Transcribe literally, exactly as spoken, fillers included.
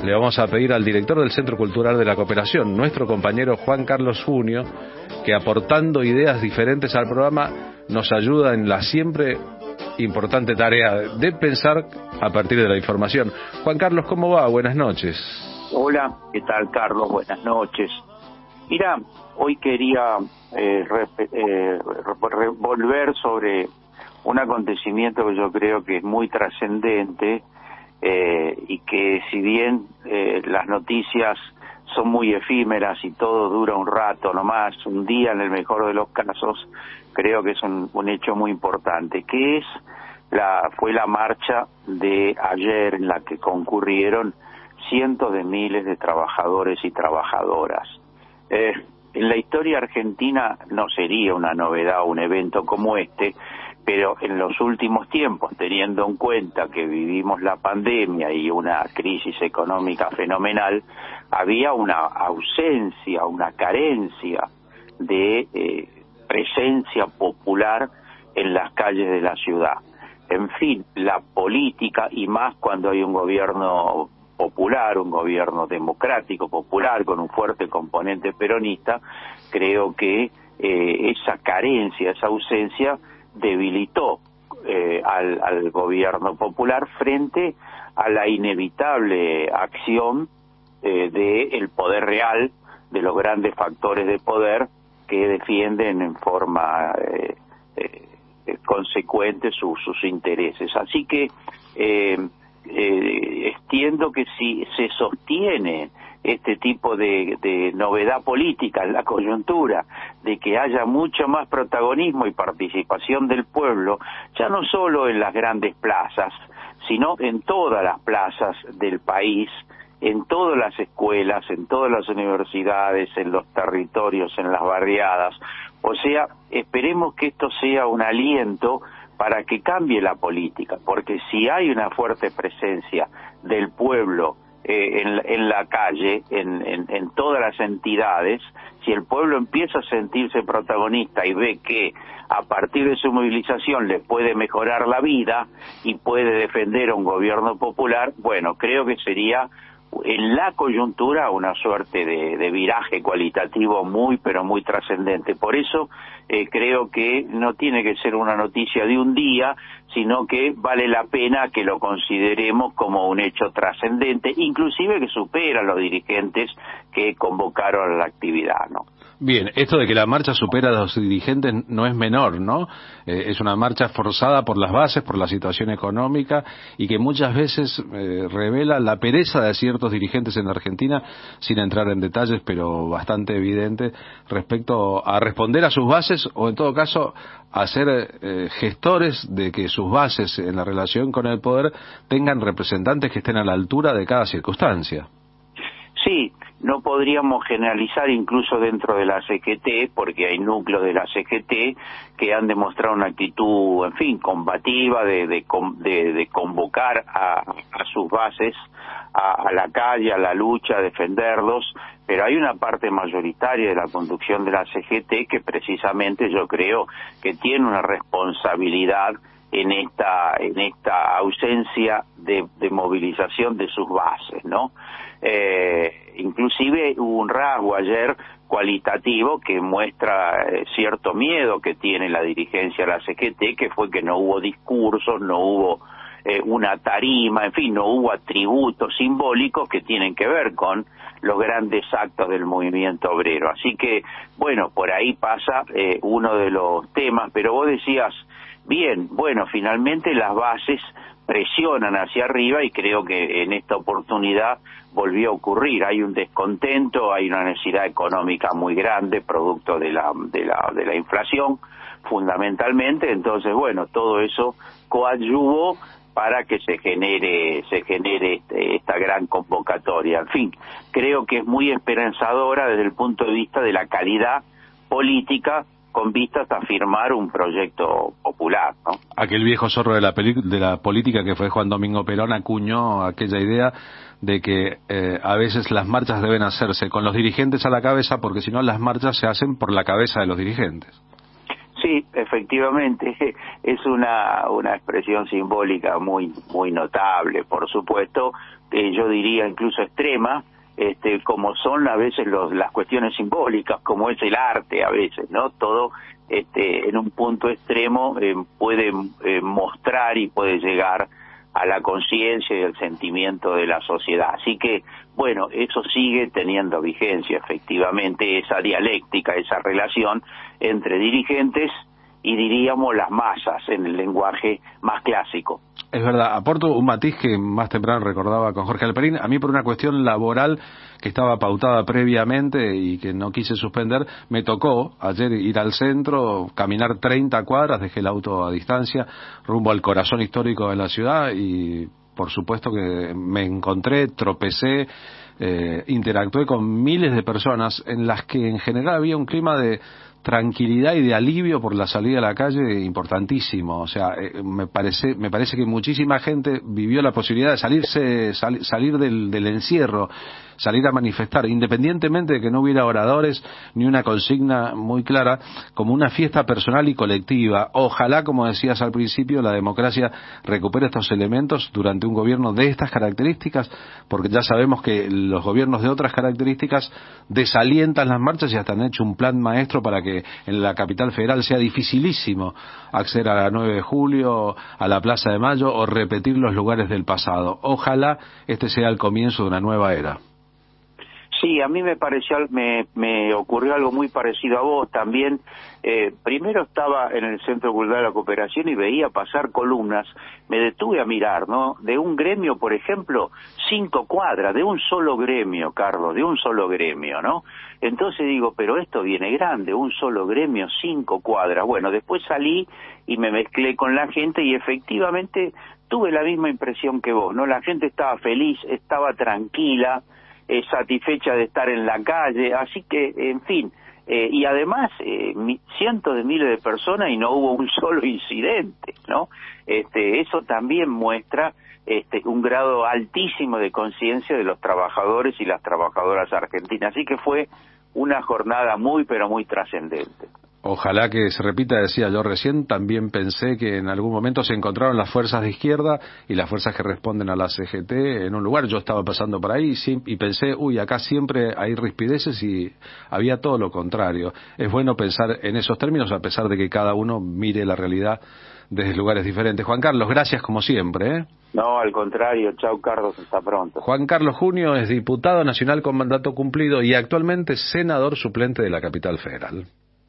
le vamos a pedir al director del Centro Cultural de la Cooperación, nuestro compañero Juan Carlos Junio, que aportando ideas diferentes al programa nos ayuda en la siempre importante tarea de pensar a partir de la información. Juan Carlos, ¿cómo va? Buenas noches. Hola, ¿qué tal, Carlos? Buenas noches. Mira, hoy quería eh, re, eh, re, volver sobre un acontecimiento que yo creo que es muy trascendente eh, y que si bien eh, las noticias son muy efímeras y todo dura un rato nomás, un día en el mejor de los casos, creo que es un, un hecho muy importante, que es la fue la marcha de ayer en la que concurrieron cientos de miles de trabajadores y trabajadoras. Eh, en la historia argentina no sería una novedad un evento como este, pero en los últimos tiempos, teniendo en cuenta que vivimos la pandemia y una crisis económica fenomenal, había una ausencia, una carencia de eh, presencia popular en las calles de la ciudad. En fin, la política, y más cuando hay un gobierno popular, un gobierno democrático, popular, con un fuerte componente peronista, creo que eh, esa carencia, esa ausencia debilitó eh, al, al gobierno popular frente a la inevitable acción eh, del poder real, de los grandes factores de poder que defienden en forma eh, eh, consecuente su, sus intereses. Así que eh, eh, extiendo que si se sostiene este tipo de, de novedad política en la coyuntura, de que haya mucho más protagonismo y participación del pueblo, ya no solo en las grandes plazas, sino en todas las plazas del país, en todas las escuelas, en todas las universidades, en los territorios, en las barriadas. O sea, esperemos que esto sea un aliento para que cambie la política, porque si hay una fuerte presencia del pueblo eh, en, en la calle, en, en, en todas las entidades, si el pueblo empieza a sentirse protagonista y ve que a partir de su movilización le puede mejorar la vida y puede defender a un gobierno popular, bueno, creo que sería en la coyuntura una suerte de, de viraje cualitativo muy pero muy trascendente. Por eso eh, creo que no tiene que ser una noticia de un día, sino que vale la pena que lo consideremos como un hecho trascendente, inclusive que supera a los dirigentes que convocaron a la actividad, ¿no? Bien, esto de que la marcha supera a los dirigentes no es menor, ¿no? Eh, es una marcha forzada por las bases, por la situación económica, y que muchas veces eh, revela la pereza de ciertos dirigentes en Argentina, sin entrar en detalles, pero bastante evidente, respecto a responder a sus bases, o en todo caso, a ser eh, gestores de que sus bases en la relación con el poder tengan representantes que estén a la altura de cada circunstancia. Sí, no podríamos generalizar incluso dentro de la C G T, porque hay núcleos de la C G T que han demostrado una actitud, en fin, combativa, de, de, de, de convocar a, a sus bases a, a la calle, a la lucha, a defenderlos, pero hay una parte mayoritaria de la conducción de la C G T que precisamente yo creo que tiene una responsabilidad en esta en esta ausencia de, de movilización de sus bases, ¿no? Eh, inclusive hubo un rasgo ayer cualitativo que muestra eh, cierto miedo que tiene la dirigencia de la C G T, que fue que no hubo discursos, no hubo eh, una tarima, en fin, no hubo atributos simbólicos que tienen que ver con los grandes actos del movimiento obrero. Así que, bueno, por ahí pasa eh, uno de los temas, pero vos decías, bien, bueno, finalmente las bases presionan hacia arriba y creo que en esta oportunidad volvió a ocurrir. Hay un descontento, hay una necesidad económica muy grande, producto de la, de la, de la inflación, fundamentalmente. Entonces, bueno, todo eso coadyuvó para que se genere, se genere este, esta gran convocatoria. En fin, creo que es muy esperanzadora desde el punto de vista de la calidad política con vistas a firmar un proyecto popular, ¿no? Aquel viejo zorro de la, de la política que fue Juan Domingo Perón acuñó aquella idea de que eh, a veces las marchas deben hacerse con los dirigentes a la cabeza, porque si no las marchas se hacen por la cabeza de los dirigentes. Sí, efectivamente, es una, una expresión simbólica muy, muy notable, por supuesto, que yo diría incluso extrema, este, como son a veces los, las cuestiones simbólicas, como es el arte a veces, ¿no? Todo este, en un punto extremo eh, puede eh, mostrar y puede llegar a la conciencia y al sentimiento de la sociedad. Así que, bueno, eso sigue teniendo vigencia, efectivamente, esa dialéctica, esa relación entre dirigentes y, diríamos, las masas, en el lenguaje más clásico. Es verdad, aporto un matiz que más temprano recordaba con Jorge Alperín. A mí, por una cuestión laboral que estaba pautada previamente y que no quise suspender, me tocó ayer ir al centro, caminar treinta cuadras, dejé el auto a distancia, rumbo al corazón histórico de la ciudad y, por supuesto, que me encontré, tropecé, eh, interactué con miles de personas en las que en general había un clima de tranquilidad y de alivio por la salida a la calle importantísimo. O sea, eh, me parece me parece que muchísima gente vivió la posibilidad de salirse sal, salir del, del encierro, salir a manifestar, independientemente de que no hubiera oradores ni una consigna muy clara, como una fiesta personal y colectiva. Ojalá, como decías al principio, la democracia recupere estos elementos durante un gobierno de estas características, porque ya sabemos que los gobiernos de otras características desalientan las marchas y hasta han hecho un plan maestro para que en la capital federal sea dificilísimo acceder a la nueve de julio, a la Plaza de Mayo o repetir los lugares del pasado. Ojalá este sea el comienzo de una nueva era. Sí, a mí me pareció, me, me ocurrió algo muy parecido a vos también. Eh, primero estaba en el Centro Cultural de la Cooperación y veía pasar columnas, me detuve a mirar, ¿no? De un gremio, por ejemplo, cinco cuadras, de un solo gremio, Carlos, de un solo gremio, ¿no? Entonces digo, pero esto viene grande, un solo gremio, cinco cuadras. Bueno, después salí y me mezclé con la gente y efectivamente tuve la misma impresión que vos, ¿no? La gente estaba feliz, estaba tranquila, Eh, satisfecha de estar en la calle, así que, en fin, eh, y además eh, mi, cientos de miles de personas y no hubo un solo incidente, ¿no? Este, eso también muestra este, un grado altísimo de conciencia de los trabajadores y las trabajadoras argentinas, así que fue una jornada muy, pero muy trascendente. Ojalá que se repita, decía yo recién, también pensé que en algún momento se encontraron las fuerzas de izquierda y las fuerzas que responden a la C G T en un lugar. Yo estaba pasando por ahí y pensé, uy, acá siempre hay rispideces y había todo lo contrario. Es bueno pensar en esos términos a pesar de que cada uno mire la realidad desde lugares diferentes. Juan Carlos, gracias como siempre, ¿eh? No, al contrario. Chau, Carlos, hasta pronto. Juan Carlos Junio es diputado nacional con mandato cumplido y actualmente senador suplente de la Capital Federal.